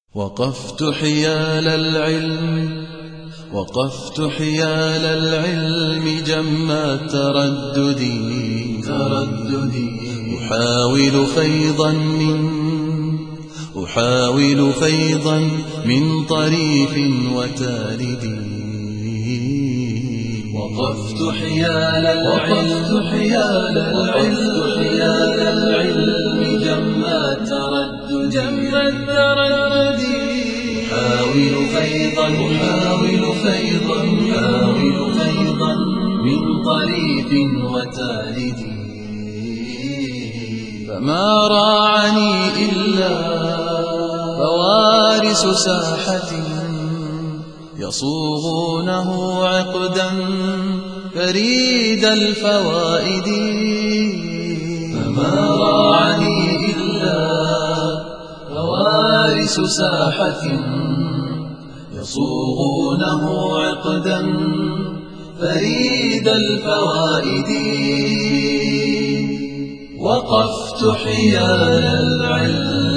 وقفت حيال العلم جم ترددي أحاول فيضا من طريف وتالدي. وقفت حيال العلم جم ترددي أحاول فيضا من طريف وتالدي. فما راعني إلا فوارس ساحة يصوغونه عقدا فريد الفوائد. فما راعني إلا فوارس ساحة يصوغونه عقدا فريد الفوائد. وقفت حيال العلم